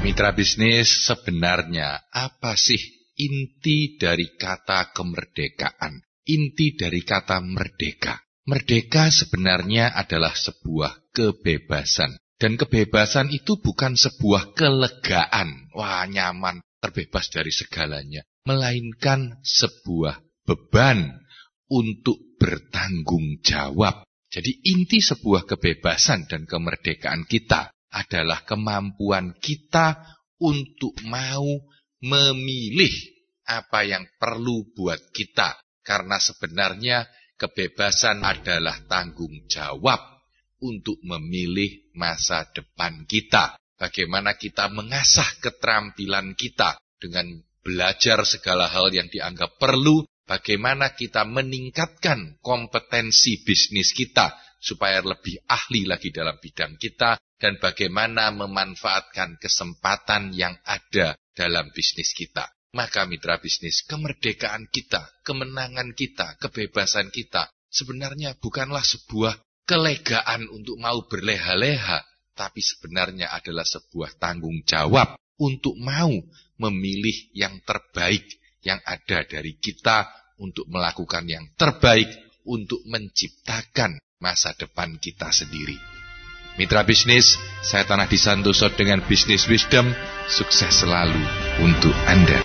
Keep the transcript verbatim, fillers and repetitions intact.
Mitra bisnis, sebenarnya apa sih inti dari kata kemerdekaan? Inti dari kata merdeka. Merdeka sebenarnya adalah sebuah kebebasan. Dan kebebasan itu bukan sebuah kelegaan. Wah, nyaman, terbebas dari segalanya. Melainkan sebuah beban untuk bertanggung jawab. Jadi inti sebuah kebebasan dan kemerdekaan kita adalah kemampuan kita untuk mau memilih apa yang perlu buat kita. Karena sebenarnya kebebasan adalah tanggung jawab untuk memilih masa depan kita. Bagaimana kita mengasah keterampilan kita dengan belajar segala hal yang dianggap perlu. Bagaimana kita meningkatkan kompetensi bisnis kita supaya lebih ahli lagi dalam bidang kita. Dan bagaimana memanfaatkan kesempatan yang ada dalam bisnis kita. Maka mitra bisnis, kemerdekaan kita, kemenangan kita, kebebasan kita sebenarnya bukanlah sebuah kelegaan untuk mau berleha-leha, tapi sebenarnya adalah sebuah tanggung jawab untuk mau memilih yang terbaik yang ada dari kita untuk melakukan yang terbaik untuk menciptakan masa depan kita sendiri. Mitra bisnis, saya Tanah Disantoso dengan Bisnis Wisdom, sukses selalu untuk Anda.